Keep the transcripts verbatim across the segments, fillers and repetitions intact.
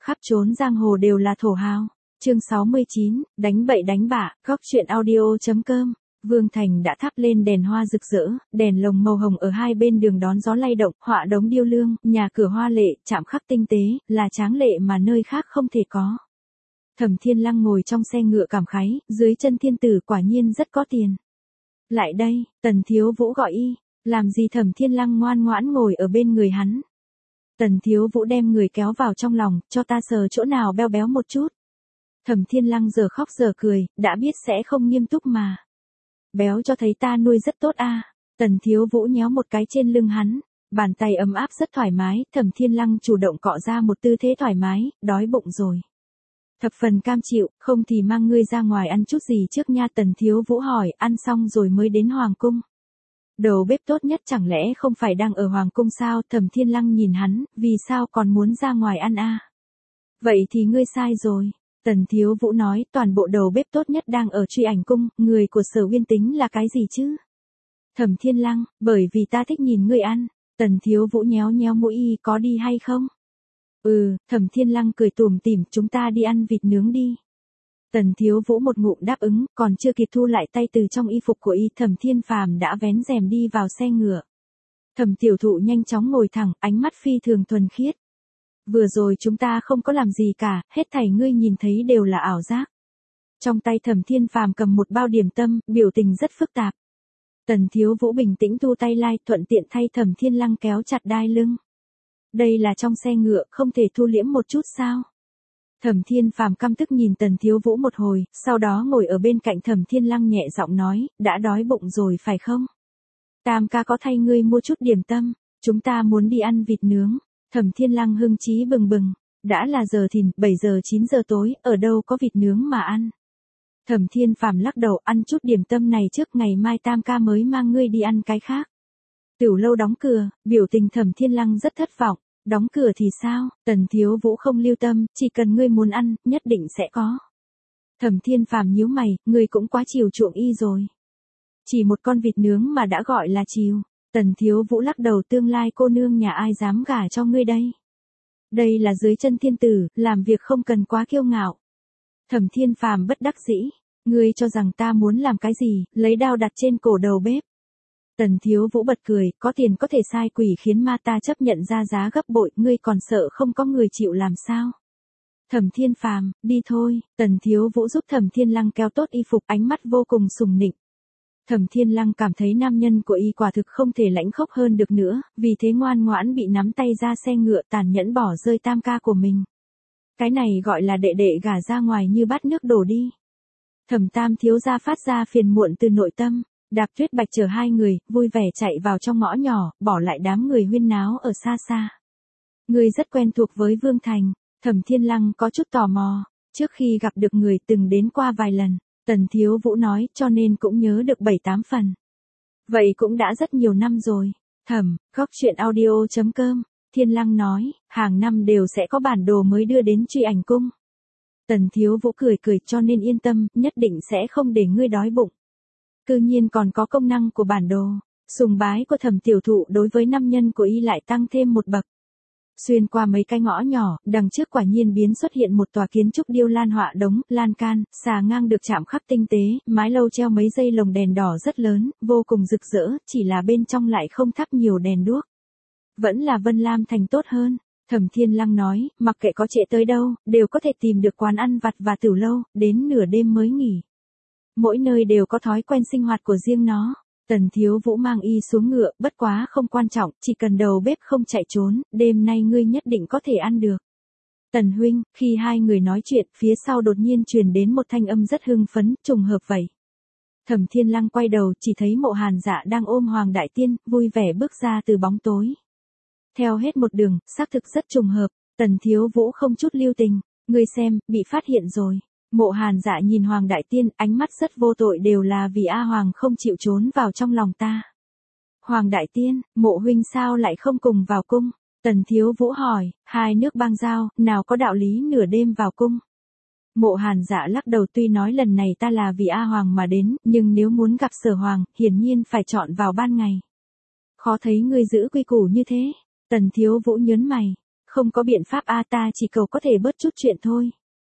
khắp trốn giang hồ đều là thổ hào. Chương sáu mươi chín, đánh bậy đánh bạ, góc truyện audio.com. Vương Thành đã thắp lên đèn hoa rực rỡ, đèn lồng màu hồng ở hai bên đường đón gió lay động, họa đống điêu lương, nhà cửa hoa lệ, chạm khắc tinh tế, là tráng lệ mà nơi khác không thể có. Thẩm Thiên Lăng ngồi trong xe ngựa cảm khái, dưới chân thiên tử quả nhiên rất có tiền. Lại đây, Tần Thiếu Vũ gọi y, làm gì Thẩm Thiên Lăng ngoan ngoãn ngồi ở bên người hắn. Tần Thiếu Vũ đem người kéo vào trong lòng, cho ta sờ chỗ nào béo béo một chút. Thẩm Thiên Lăng giờ khóc giờ cười, đã biết sẽ không nghiêm túc mà. Béo cho thấy ta nuôi rất tốt a. À. Tần Thiếu Vũ nhéo một cái trên lưng hắn, bàn tay ấm áp rất thoải mái, Thẩm Thiên Lăng chủ động cọ ra một tư thế thoải mái, đói bụng rồi. Thập phần cam chịu, không thì mang ngươi ra ngoài ăn chút gì trước nha. Tần Thiếu Vũ hỏi, ăn xong rồi mới đến Hoàng Cung. Đầu bếp tốt nhất chẳng lẽ không phải đang ở Hoàng Cung sao? Thẩm Thiên Lăng nhìn hắn, vì sao còn muốn ra ngoài ăn a? À? Vậy thì ngươi sai rồi. Tần Thiếu Vũ nói, toàn bộ đầu bếp tốt nhất đang ở Truy Ảnh Cung, người của Sở Uyên tính là cái gì chứ? Thẩm Thiên Lăng, bởi vì ta thích nhìn ngươi ăn. Tần Thiếu Vũ nhéo nhéo mũi y, có đi hay không? Ừ, Thẩm Thiên Lăng cười tủm tỉm, chúng ta đi ăn vịt nướng đi. Tần Thiếu Vũ một ngụm đáp ứng, còn chưa kịp thu lại tay từ trong y phục của y, Thẩm Thiên Phàm đã vén rèm đi vào xe ngựa. Thẩm Tiểu Thụ nhanh chóng ngồi thẳng, ánh mắt phi thường thuần khiết. Vừa rồi chúng ta không có làm gì cả, hết thảy ngươi nhìn thấy đều là ảo giác. Trong tay Thẩm Thiên Phàm cầm một bao điểm tâm, biểu tình rất phức tạp. Tần Thiếu Vũ bình tĩnh thu tay lai, thuận tiện thay Thẩm Thiên Lăng kéo chặt đai lưng. Đây là trong xe ngựa, không thể thu liễm một chút sao? Thẩm Thiên Phàm căm tức nhìn Tần Thiếu Vũ một hồi, sau đó ngồi ở bên cạnh Thẩm Thiên Lăng nhẹ giọng nói, đã đói bụng rồi phải không? Tam ca có thay ngươi mua chút điểm tâm, chúng ta muốn đi ăn vịt nướng. Thẩm Thiên Lăng hưng chí bừng bừng, đã là giờ thìn, bảy giờ chín giờ tối, ở đâu có vịt nướng mà ăn. Thẩm Thiên Phàm lắc đầu, ăn chút điểm tâm này trước, ngày mai Tam ca mới mang ngươi đi ăn cái khác. Tiểu lâu đóng cửa, biểu tình Thẩm Thiên Lăng rất thất vọng. Đóng cửa thì sao? Tần Thiếu Vũ không lưu tâm, chỉ cần ngươi muốn ăn, nhất định sẽ có. Thẩm Thiên Phàm nhíu mày, ngươi cũng quá chiều chuộng y rồi. Chỉ một con vịt nướng mà đã gọi là chiều. Tần Thiếu Vũ lắc đầu, tương lai cô nương nhà ai dám gả cho ngươi đây? Đây là dưới chân thiên tử, làm việc không cần quá kiêu ngạo. Thẩm Thiên Phàm bất đắc dĩ, ngươi cho rằng ta muốn làm cái gì, lấy đao đặt trên cổ đầu bếp. Tần Thiếu Vũ bật cười, có tiền có thể sai quỷ khiến ma, ta chấp nhận ra giá gấp bội, ngươi còn sợ không có người chịu làm sao? Thẩm Thiên Phàm, đi thôi. Tần Thiếu Vũ giúp Thẩm Thiên Lăng kéo tốt y phục, ánh mắt vô cùng sùng nịnh. Thẩm Thiên Lăng cảm thấy nam nhân của y quả thực không thể lãnh khốc hơn được nữa, vì thế ngoan ngoãn bị nắm tay ra xe ngựa, tàn nhẫn bỏ rơi tam ca của mình. Cái này gọi là đệ đệ gả ra ngoài như bát nước đổ đi. Thẩm Tam thiếu gia phát ra phiền muộn từ nội tâm. Đạp Tuyết Bạch chở hai người, vui vẻ chạy vào trong ngõ nhỏ, bỏ lại đám người huyên náo ở xa xa. Người rất quen thuộc với Vương Thành, Thẩm Thiên Lăng có chút tò mò, trước khi gặp được người từng đến qua vài lần, Tần Thiếu Vũ nói, cho nên cũng nhớ được bảy tám phần. Vậy cũng đã rất nhiều năm rồi. Thẩm, góc truyện audio.com, Thiên Lăng nói, hàng năm đều sẽ có bản đồ mới đưa đến Truy Ảnh Cung. Tần Thiếu Vũ cười cười, cho nên yên tâm, nhất định sẽ không để ngươi đói bụng. Cư nhiên còn có công năng của bản đồ, sùng bái của Thẩm Tiểu Thụ đối với nam nhân của y lại tăng thêm một bậc. Xuyên qua mấy cái ngõ nhỏ, đằng trước quả nhiên biến xuất hiện một tòa kiến trúc điêu lan họa đống, lan can, xà ngang được chạm khắc tinh tế, mái lâu treo mấy dây lồng đèn đỏ rất lớn, vô cùng rực rỡ, chỉ là bên trong lại không thắp nhiều đèn đuốc. Vẫn là Vân Lam Thành tốt hơn. Thẩm Thiên Lăng nói, mặc kệ có trễ tới đâu, đều có thể tìm được quán ăn vặt và tiểu lâu, đến nửa đêm mới nghỉ. Mỗi nơi đều có thói quen sinh hoạt của riêng nó. Tần Thiếu Vũ mang y xuống ngựa, bất quá không quan trọng, chỉ cần đầu bếp không chạy trốn, đêm nay ngươi nhất định có thể ăn được. Tần huynh, khi hai người nói chuyện, phía sau đột nhiên truyền đến một thanh âm rất hưng phấn, trùng hợp vậy. Thẩm Thiên Lăng quay đầu, chỉ thấy Mộ Hàn Dạ đang ôm Hoàng Đại Tiên, vui vẻ bước ra từ bóng tối. Theo hết một đường, xác thực rất trùng hợp, Tần Thiếu Vũ không chút lưu tình, ngươi xem, bị phát hiện rồi. Mộ Hàn Dạ nhìn Hoàng Đại Tiên, ánh mắt rất vô tội, đều là vì A Hoàng không chịu trốn vào trong lòng ta. Hoàng Đại Tiên, Mộ huynh sao lại không cùng vào cung? Tần Thiếu Vũ hỏi, hai nước bang giao, nào có đạo lý nửa đêm vào cung? Mộ Hàn Dạ lắc đầu, tuy nói lần này ta là vì A Hoàng mà đến, nhưng nếu muốn gặp Sở Hoàng, hiển nhiên phải chọn vào ban ngày. Khó thấy ngươi giữ quy củ như thế. Tần Thiếu Vũ nhớn mày. Không có biện pháp a ta chỉ cầu có thể bớt chút chuyện thôi.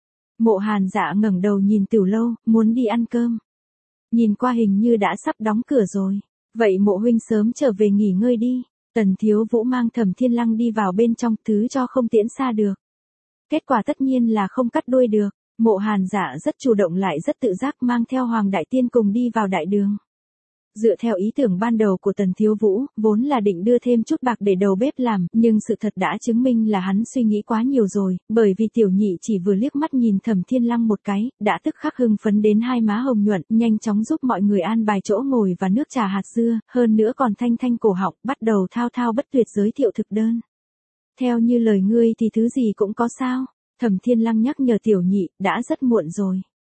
Mộ Hàn Dạ ngẩng đầu nhìn tiểu lâu, muốn đi ăn cơm. Nhìn qua hình như đã sắp đóng cửa rồi. Vậy mộ huynh sớm trở về nghỉ ngơi đi. Tần Thiếu Vũ mang Thẩm Thiên Lăng đi vào bên trong, thứ cho không tiễn xa được. Kết quả tất nhiên là không cắt đuôi được. Mộ Hàn Dạ rất chủ động lại rất tự giác mang theo Hoàng Đại Tiên cùng đi vào đại đường. Dựa theo ý tưởng ban đầu của Tần Thiếu Vũ, vốn là định đưa thêm chút bạc để đầu bếp làm, nhưng sự thật đã chứng minh là hắn suy nghĩ quá nhiều rồi, bởi vì tiểu nhị chỉ vừa liếc mắt nhìn Thẩm Thiên Lăng một cái, đã tức khắc hưng phấn đến hai má hồng nhuận, nhanh chóng giúp mọi người an bài chỗ ngồi và nước trà hạt dưa, hơn nữa còn thanh thanh cổ họng, bắt đầu thao thao bất tuyệt giới thiệu thực đơn. Theo như lời ngươi thì thứ gì cũng có sao? Thẩm Thiên Lăng nhắc nhở tiểu nhị, đã rất muộn rồi.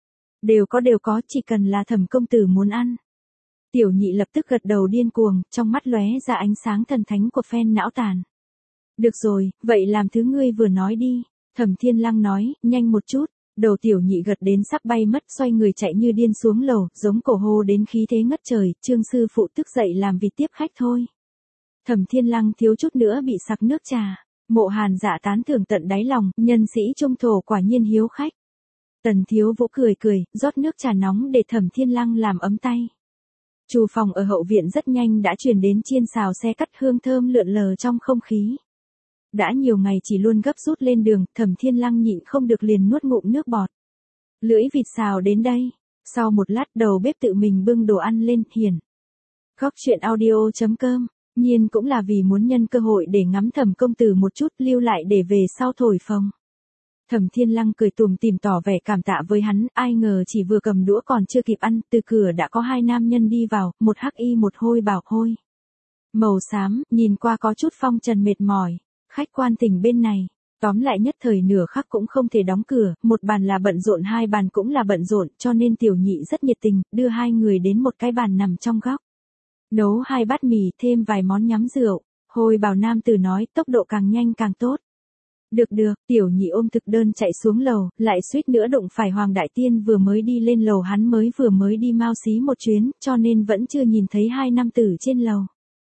Đều có đều có, chỉ cần là Thẩm công tử muốn ăn. Tiểu nhị lập tức gật đầu điên cuồng, trong mắt lóe ra ánh sáng thần thánh của phen não tàn. Được rồi, vậy làm thứ ngươi vừa nói đi. Thẩm Thiên Lăng nói, nhanh một chút. Đầu tiểu nhị gật đến sắp bay mất, xoay người chạy như điên xuống lầu, giống cổ hô đến khí thế ngất trời, Trương sư phụ tức dậy làm việc tiếp khách thôi. Thẩm Thiên Lăng thiếu chút nữa bị sặc nước trà. Mộ Hàn Dạ tán thưởng tận đáy lòng, nhân sĩ trung thổ quả nhiên hiếu khách. Tần Thiếu Vũ cười cười, rót nước trà nóng để Thẩm Thiên Lăng làm ấm tay. Trù phòng ở hậu viện rất nhanh đã truyền đến chiên xào xe cắt, hương thơm lượn lờ trong không khí. Đã nhiều ngày chỉ luôn gấp rút lên đường, Thẩm Thiên Lăng nhịn không được liền nuốt ngụm nước bọt. Lưỡi vịt xào đến đây. Sau một lát đầu bếp tự mình bưng đồ ăn lên, hiển. Góc chuyện audio chấm com. Nhiên cũng là vì muốn nhân cơ hội để ngắm Thẩm công tử một chút, lưu lại để về sau thổi phồng. Thẩm Thiên Lăng cười tủm tỉm tỏ vẻ cảm tạ với hắn, ai ngờ chỉ vừa cầm đũa còn chưa kịp ăn, từ cửa đã có hai nam nhân đi vào, một hắc y một hôi bảo hôi. Màu xám, nhìn qua có chút phong trần mệt mỏi. Khách quan tỉnh bên này. Tóm lại nhất thời nửa khắc cũng không thể đóng cửa, một bàn là bận rộn hai bàn cũng là bận rộn, cho nên tiểu nhị rất nhiệt tình, đưa hai người đến một cái bàn nằm trong góc. Nấu hai bát mì, thêm vài món nhắm rượu. Hôi bảo nam tử nói, tốc độ càng nhanh càng tốt. Được được, tiểu nhị ôm thực đơn chạy xuống lầu, lại suýt nữa đụng phải Hoàng Đại Tiên vừa mới đi lên lầu, hắn mới vừa mới đi Mao Xí một chuyến, cho nên vẫn chưa nhìn thấy hai nam tử trên lầu.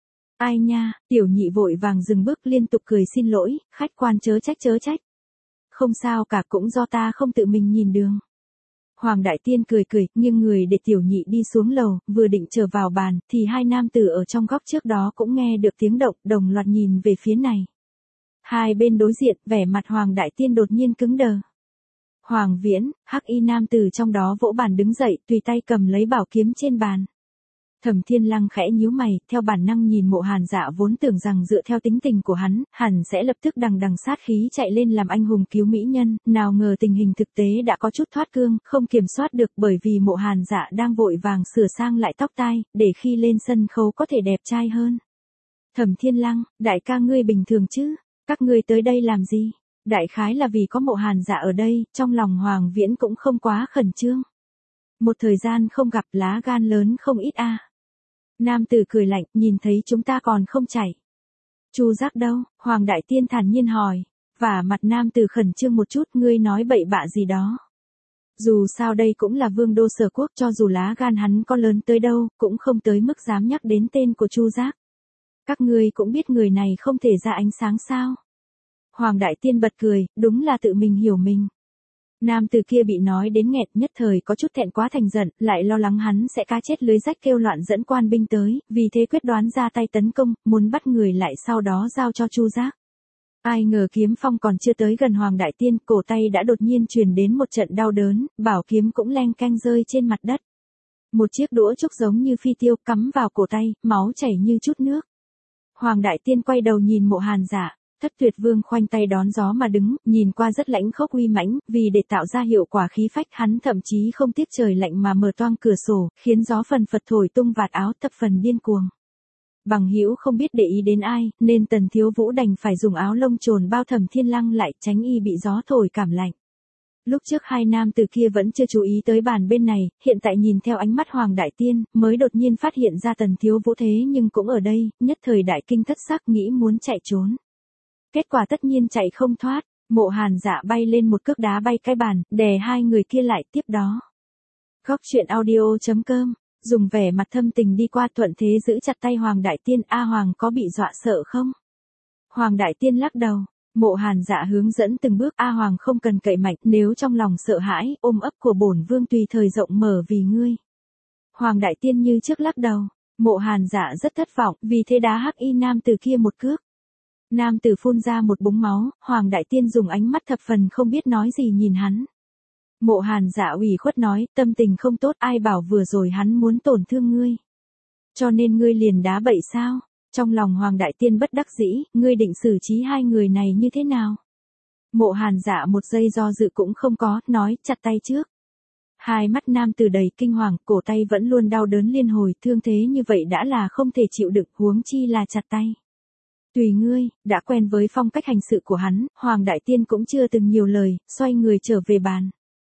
Ai nha, tiểu nhị vội vàng dừng bước liên tục cười xin lỗi, khách quan chớ trách chớ trách. Không sao cả, cũng do ta không tự mình nhìn đường. Hoàng Đại Tiên cười cười, nghiêng người để tiểu nhị đi xuống lầu, vừa định trở vào bàn, thì hai nam tử ở trong góc trước đó cũng nghe được tiếng động, đồng loạt nhìn về phía này. Hai bên đối diện, vẻ mặt Hoàng Đại Tiên đột nhiên cứng đờ. Hoàng Viễn, hắc y nam tử trong đó vỗ bàn đứng dậy, tùy tay cầm lấy bảo kiếm trên bàn. Thẩm Thiên Lăng khẽ nhíu mày, theo bản năng nhìn Mộ Hàn Dạ, vốn tưởng rằng dựa theo tính tình của hắn, hẳn sẽ lập tức đằng đằng sát khí chạy lên làm anh hùng cứu mỹ nhân, nào ngờ tình hình thực tế đã có chút thoát cương, không kiểm soát được, bởi vì Mộ Hàn Dạ đang vội vàng sửa sang lại tóc tai, để khi lên sân khấu có thể đẹp trai hơn. Thẩm Thiên Lăng, đại ca ngươi bình thường chứ? Các ngươi tới đây làm gì? Đại khái là vì có Mộ Hàn Dạ ở đây, trong lòng Hoàng Viễn cũng không quá khẩn trương. Một thời gian không gặp, lá gan lớn không ít a. À. Nam tử cười lạnh, nhìn thấy chúng ta còn không chạy. Chu Giác đâu? Hoàng Đại Tiên thản nhiên hỏi. Và mặt nam tử khẩn trương một chút, ngươi nói bậy bạ gì đó. Dù sao đây cũng là vương đô Sở Quốc, cho dù lá gan hắn có lớn tới đâu, cũng không tới mức dám nhắc đến tên của Chu Giác. Các ngươi cũng biết người này không thể ra ánh sáng sao? Hoàng Đại Tiên bật cười, đúng là tự mình hiểu mình. Nam từ kia bị nói đến nghẹt, nhất thời có chút thẹn quá thành giận, lại lo lắng hắn sẽ cá chết lưới rách kêu loạn dẫn quan binh tới, vì thế quyết đoán ra tay tấn công, muốn bắt người lại sau đó giao cho Chu Giác. Ai ngờ kiếm phong còn chưa tới gần Hoàng Đại Tiên, cổ tay đã đột nhiên truyền đến một trận đau đớn, bảo kiếm cũng leng keng rơi trên mặt đất. Một chiếc đũa trúc giống như phi tiêu cắm vào cổ tay, máu chảy như chút nước. Hoàng Đại Tiên quay đầu nhìn Mộ Hàn Dạ. Thất Tuyệt Vương khoanh tay đón gió mà đứng, nhìn qua rất lãnh khốc uy mãnh, vì để tạo ra hiệu quả khí phách, hắn thậm chí không tiếc trời lạnh mà mở toang cửa sổ, khiến gió phần phật thổi tung vạt áo, thập phần điên cuồng. Bằng hữu không biết để ý đến ai, nên Tần Thiếu Vũ đành phải dùng áo lông trồn bao Thẩm Thiên Lăng lại, tránh y bị gió thổi cảm lạnh. Lúc trước hai nam từ kia vẫn chưa chú ý tới bàn bên này, hiện tại nhìn theo ánh mắt Hoàng Đại Tiên, mới đột nhiên phát hiện ra Tần Thiếu Vũ thế nhưng cũng ở đây, nhất thời đại kinh thất sắc, nghĩ muốn chạy trốn. Kết quả tất nhiên chạy không thoát, Mộ Hàn Dạ bay lên một cước đá bay cái bàn, đè hai người kia lại, tiếp đó. Góc chuyện audio chấm com, dùng vẻ mặt thâm tình đi qua, thuận thế giữ chặt tay Hoàng Đại Tiên, a Hoàng có bị dọa sợ không? Hoàng Đại Tiên lắc đầu, Mộ Hàn Dạ hướng dẫn từng bước, A Hoàng không cần cậy mạnh, nếu trong lòng sợ hãi, ôm ấp của bổn vương tùy thời rộng mở vì ngươi. Hoàng đại tiên như trước lắc đầu, Mộ Hàn Dạ rất thất vọng, vì thế đá hắc y nam tử kia một cước. Nam tử phun ra một búng máu, Hoàng đại tiên dùng ánh mắt thập phần không biết nói gì nhìn hắn. Mộ Hàn Dạ ủy khuất nói, tâm tình không tốt, ai bảo vừa rồi hắn muốn tổn thương ngươi. Cho nên ngươi liền đá bậy sao? Trong lòng Hoàng đại tiên bất đắc dĩ, ngươi định xử trí hai người này như thế nào? Mộ Hàn Dạ một giây do dự cũng không có, nói, chặt tay trước. Hai mắt nam tử đầy kinh hoàng, cổ tay vẫn luôn đau đớn liên hồi, thương thế như vậy đã là không thể chịu đựng, huống chi là chặt tay. Tùy ngươi, đã quen với phong cách hành sự của hắn, Hoàng đại tiên cũng chưa từng nhiều lời, xoay người trở về bàn.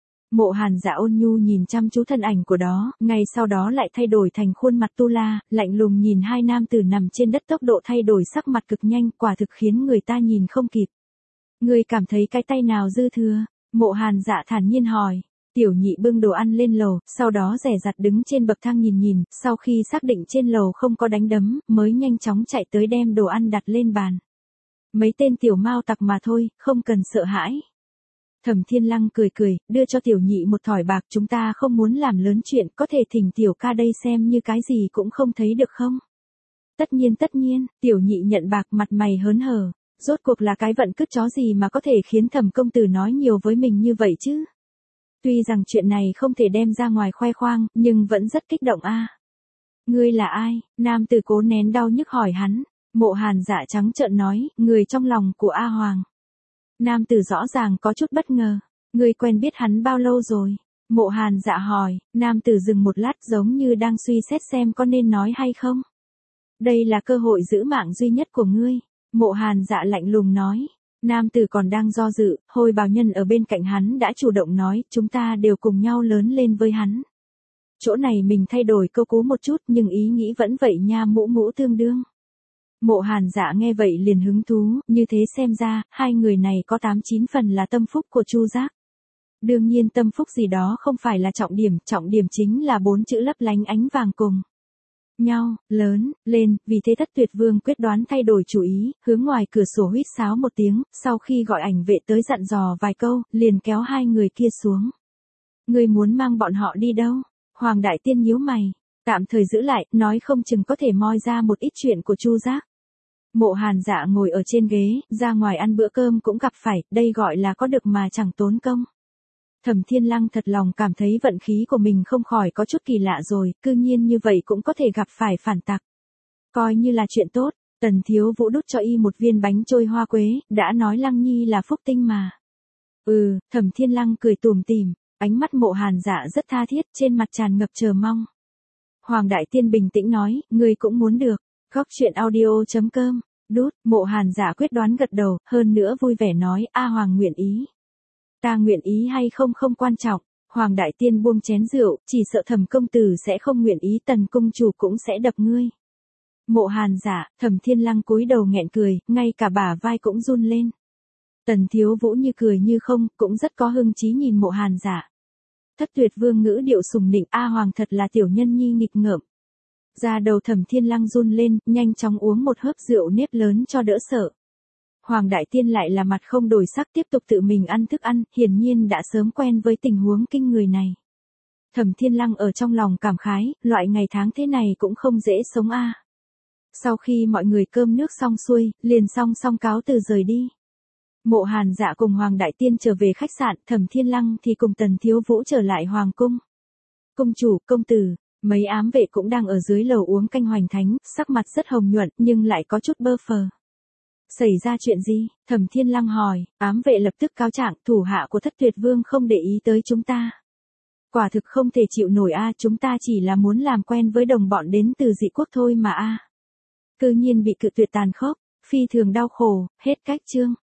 Mộ Hàn Dạ ôn nhu nhìn chăm chú thân ảnh của đó, ngay sau đó lại thay đổi thành khuôn mặt tu la, lạnh lùng nhìn hai nam tử nằm trên đất, tốc độ thay đổi sắc mặt cực nhanh, quả thực khiến người ta nhìn không kịp. Ngươi cảm thấy cái tay nào dư thừa? Mộ Hàn Dạ thản nhiên hỏi. Tiểu nhị bưng đồ ăn lên lầu, sau đó dè dặt đứng trên bậc thang nhìn nhìn, sau khi xác định trên lầu không có đánh đấm, mới nhanh chóng chạy tới đem đồ ăn đặt lên bàn. Mấy tên tiểu mao tặc mà thôi, không cần sợ hãi. Thẩm Thiên Lăng cười cười, đưa cho tiểu nhị một thỏi bạc, chúng ta không muốn làm lớn chuyện, có thể thỉnh tiểu ca đây xem như cái gì cũng không thấy được không? Tất nhiên tất nhiên, tiểu nhị nhận bạc, mặt mày hớn hở, rốt cuộc là cái vận cứt chó gì mà có thể khiến Thẩm công tử nói nhiều với mình như vậy chứ? Tuy rằng chuyện này không thể đem ra ngoài khoe khoang, nhưng vẫn rất kích động a. Ngươi là ai? Nam tử cố nén đau nhức hỏi hắn. Mộ Hàn Dạ trắng trợn nói, người trong lòng của A Hoàng. Nam tử rõ ràng có chút bất ngờ. Ngươi quen biết hắn bao lâu rồi? Mộ Hàn Dạ hỏi. Nam tử dừng một lát giống như đang suy xét xem có nên nói hay không. Đây là cơ hội giữ mạng duy nhất của ngươi. Mộ Hàn Dạ lạnh lùng nói. Nam tử còn đang do dự, Hồi Bào Nhân ở bên cạnh hắn đã chủ động nói, chúng ta đều cùng nhau lớn lên với hắn. Chỗ này mình thay đổi câu cú một chút, nhưng ý nghĩ vẫn vậy nha, mũ mũ tương đương. Mộ Hàn Dạ nghe vậy liền hứng thú, như thế xem ra, hai người này có tám chín phần là tâm phúc của Chu Giác. Đương nhiên tâm phúc gì đó không phải là trọng điểm, trọng điểm chính là bốn chữ lấp lánh ánh vàng cùng nhau, lớn, lên, vì thế Thất Tuyệt Vương quyết đoán thay đổi chủ ý, hướng ngoài cửa sổ huýt sáo một tiếng, sau khi gọi ảnh vệ tới dặn dò vài câu, liền kéo hai người kia xuống. Ngươi muốn mang bọn họ đi đâu? Hoàng đại tiên nhíu mày, tạm thời giữ lại, nói không chừng có thể moi ra một ít chuyện của Chu Giác. Mộ Hàn Dạ ngồi ở trên ghế, ra ngoài ăn bữa cơm cũng gặp phải, đây gọi là có được mà chẳng tốn công. Thẩm Thiên Lăng thật lòng cảm thấy vận khí của mình không khỏi có chút kỳ lạ rồi, cư nhiên như vậy cũng có thể gặp phải phản tặc. Coi như là chuyện tốt, Tần Thiếu Vũ đút cho y một viên bánh trôi hoa quế, đã nói Lăng Nhi là phúc tinh mà. Ừ, Thẩm Thiên Lăng cười tủm tỉm, ánh mắt Mộ Hàn Dạ rất tha thiết, trên mặt tràn ngập chờ mong. Hoàng đại tiên bình tĩnh nói, ngươi cũng muốn được. Góc truyện audio chấm com, đút, Mộ Hàn Dạ quyết đoán gật đầu, hơn nữa vui vẻ nói, A Hoàng nguyện ý. Ta nguyện ý hay không không quan trọng. Hoàng đại tiên buông chén rượu, chỉ sợ Thẩm công tử sẽ không nguyện ý, Tần công chủ cũng sẽ đập ngươi. Mộ Hàn Dạ, Thẩm Thiên Lăng cúi đầu nghẹn cười, ngay cả bả vai cũng run lên. Tần Thiếu Vũ như cười như không, cũng rất có hưng trí nhìn Mộ Hàn Dạ. Thất Tuyệt Vương ngữ điệu sùng nịnh, A Hoàng thật là tiểu nhân nhi nghịch ngợm. Da đầu Thẩm Thiên Lăng run lên, nhanh chóng uống một hớp rượu nếp lớn cho đỡ sợ. Hoàng đại tiên lại là mặt không đổi sắc, tiếp tục tự mình ăn thức ăn, hiển nhiên đã sớm quen với tình huống kinh người này. Thẩm Thiên Lăng ở trong lòng cảm khái, loại ngày tháng thế này cũng không dễ sống a. Sau khi mọi người cơm nước xong xuôi, liền song song cáo từ rời đi. Mộ Hàn Dạ cùng Hoàng đại tiên trở về khách sạn, Thẩm Thiên Lăng thì cùng Tần Thiếu Vũ trở lại hoàng cung. Công chủ, công tử, mấy ám vệ cũng đang ở dưới lầu uống canh hoành thánh, sắc mặt rất hồng nhuận, nhưng lại có chút bơ phờ. Xảy ra chuyện gì? Thẩm Thiên Lăng hỏi, ám vệ lập tức cáo trạng, thủ hạ của Thất Tuyệt Vương không để ý tới chúng ta. Quả thực không thể chịu nổi a, chúng ta chỉ là muốn làm quen với đồng bọn đến từ dị quốc thôi mà a. Cư nhiên bị cự tuyệt tàn khốc, phi thường đau khổ, hết cách chương.